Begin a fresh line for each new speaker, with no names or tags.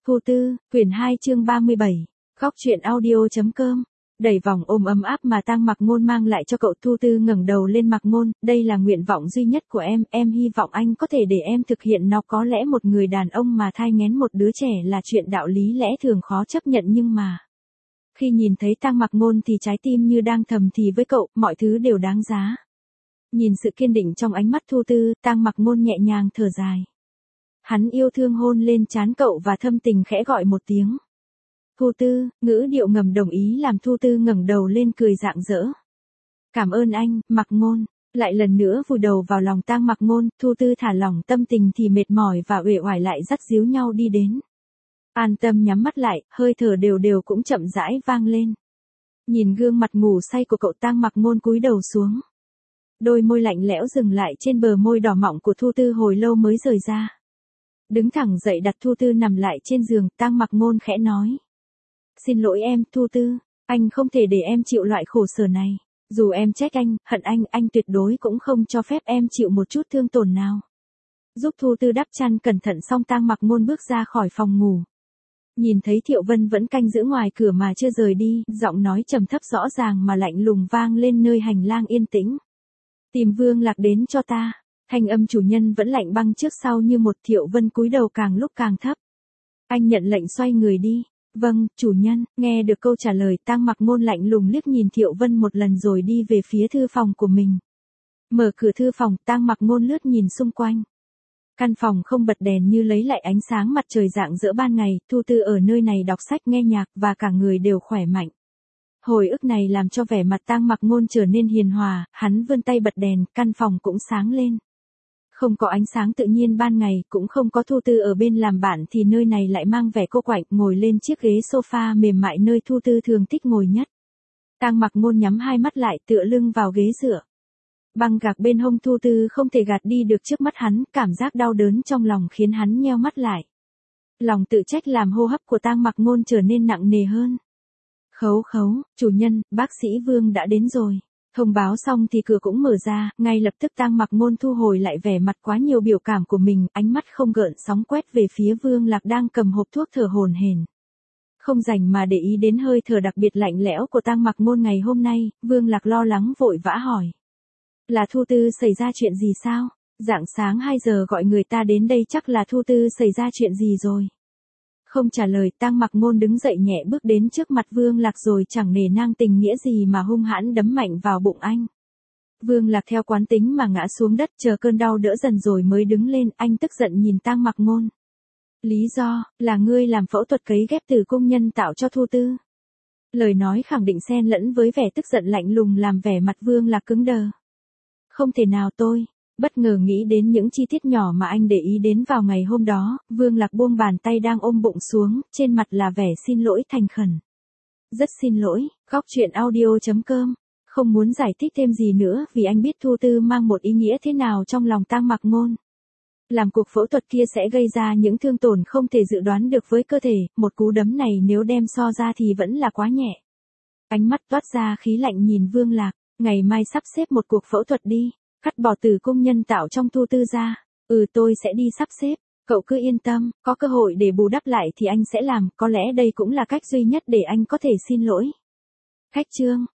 Thu Tư, quyển 2 chương 37. Góc truyện audio.com. Đẩy vòng ôm ấm áp mà Tang Mặc Ngôn mang lại cho cậu. Thu Tư ngẩng đầu lên Mặc Ngôn, đây là nguyện vọng duy nhất của em hy vọng anh có thể để em thực hiện nó. Có lẽ một người đàn ông mà thai nghén một đứa trẻ là chuyện đạo lý lẽ thường khó chấp nhận, nhưng mà khi nhìn thấy Tang Mặc Ngôn thì trái tim như đang thầm thì với cậu, mọi thứ đều đáng giá. Nhìn sự kiên định trong ánh mắt Thu Tư, Tang Mặc Ngôn nhẹ nhàng thở dài. Hắn yêu thương hôn lên trán cậu và thâm tình khẽ gọi một tiếng. Thu Tư, ngữ điệu ngầm đồng ý làm Thu Tư ngẩng đầu lên cười rạng rỡ. Cảm ơn anh, Mặc Ngôn. Lại lần nữa vùi đầu vào lòng Tang Mặc Ngôn, Thu Tư thả lỏng tâm tình thì mệt mỏi và uể oải lại dắt díu nhau đi đến. An tâm nhắm mắt lại, hơi thở đều đều cũng chậm rãi vang lên. Nhìn gương mặt ngủ say của cậu, Tang Mặc Ngôn cúi đầu xuống. Đôi môi lạnh lẽo dừng lại trên bờ môi đỏ mọng của Thu Tư hồi lâu mới rời ra. Đứng thẳng dậy đặt Thu Tư nằm lại trên giường, Tang Mặc Ngôn khẽ nói. Xin lỗi em, Thu Tư, anh không thể để em chịu loại khổ sở này. Dù em trách anh, hận anh tuyệt đối cũng không cho phép em chịu một chút thương tổn nào. Giúp Thu Tư đắp chăn cẩn thận xong, Tang Mặc Ngôn bước ra khỏi phòng ngủ. Nhìn thấy Thiệu Vân vẫn canh giữ ngoài cửa mà chưa rời đi, giọng nói trầm thấp rõ ràng mà lạnh lùng vang lên nơi hành lang yên tĩnh. Tìm Vương Lạc đến cho ta. Thanh âm chủ nhân vẫn lạnh băng trước sau như một. Thiệu Vân cúi đầu càng lúc càng thấp. Anh nhận lệnh xoay người đi. Vâng, chủ nhân. Nghe được câu trả lời, Tang Mặc Ngôn lạnh lùng liếc nhìn Thiệu Vân một lần rồi đi về phía thư phòng của mình. Mở cửa thư phòng, Tang Mặc Ngôn lướt nhìn xung quanh. Căn phòng không bật đèn như lấy lại ánh sáng mặt trời rạng rỡ ban ngày. Thu Tư ở nơi này đọc sách nghe nhạc và cả người đều khỏe mạnh. Hồi ức này làm cho vẻ mặt Tang Mặc Ngôn trở nên hiền hòa, hắn vươn tay bật đèn, căn phòng cũng sáng lên. Không có ánh sáng tự nhiên ban ngày, cũng không có Thu Tư ở bên làm bạn thì nơi này lại mang vẻ cô quạnh. Ngồi lên chiếc ghế sofa mềm mại nơi Thu Tư thường thích ngồi nhất. Tang Mặc Ngôn nhắm hai mắt lại, tựa lưng vào ghế dựa. Băng gạc bên hông Thu Tư không thể gạt đi được trước mắt hắn, cảm giác đau đớn trong lòng khiến hắn nheo mắt lại. Lòng tự trách làm hô hấp của Tang Mặc Ngôn trở nên nặng nề hơn. Khấu, chủ nhân, bác sĩ Vương đã đến rồi. Thông báo xong thì cửa cũng mở ra, ngay lập tức Tang Mặc Ngôn thu hồi lại vẻ mặt quá nhiều biểu cảm của mình, ánh mắt không gợn sóng quét về phía Vương Lạc đang cầm hộp thuốc thở hổn hển. Không rảnh mà để ý đến hơi thở đặc biệt lạnh lẽo của Tang Mặc Ngôn ngày hôm nay, Vương Lạc lo lắng vội vã hỏi. Là Thu Tư xảy ra chuyện gì sao? Rạng sáng 2 giờ gọi người ta đến đây, chắc là Thu Tư xảy ra chuyện gì rồi. Không trả lời, Tang Mặc Ngôn đứng dậy nhẹ bước đến trước mặt Vương Lạc rồi chẳng nể nang tình nghĩa gì mà hung hãn đấm mạnh vào bụng anh. Vương Lạc theo quán tính mà ngã xuống đất, chờ cơn đau đỡ dần rồi mới đứng lên. Anh tức giận nhìn Tang Mặc Ngôn. Lý do là ngươi làm phẫu thuật cấy ghép tử cung nhân tạo cho Thu Tư. Lời nói khẳng định xen lẫn với vẻ tức giận lạnh lùng làm vẻ mặt Vương Lạc cứng đờ. Không thể nào tôi. Bất ngờ nghĩ đến những chi tiết nhỏ mà anh để ý đến vào ngày hôm đó, Vương Lạc buông bàn tay đang ôm bụng xuống, trên mặt là vẻ xin lỗi thành khẩn. Rất xin lỗi, góc truyện audio.com. Không muốn giải thích thêm gì nữa vì anh biết Thu Tư mang một ý nghĩa thế nào trong lòng Tang Mặc Ngôn. Làm cuộc phẫu thuật kia sẽ gây ra những thương tổn không thể dự đoán được với cơ thể, một cú đấm này nếu đem so ra thì vẫn là quá nhẹ. Ánh mắt toát ra khí lạnh nhìn Vương Lạc, ngày mai sắp xếp một cuộc phẫu thuật đi. Cắt bỏ tử cung nhân tạo trong Thu Tư ra. Tôi sẽ đi sắp xếp. Cậu cứ yên tâm, có cơ hội để bù đắp lại thì anh sẽ làm, có lẽ đây cũng là cách duy nhất để anh có thể xin lỗi. Cách chương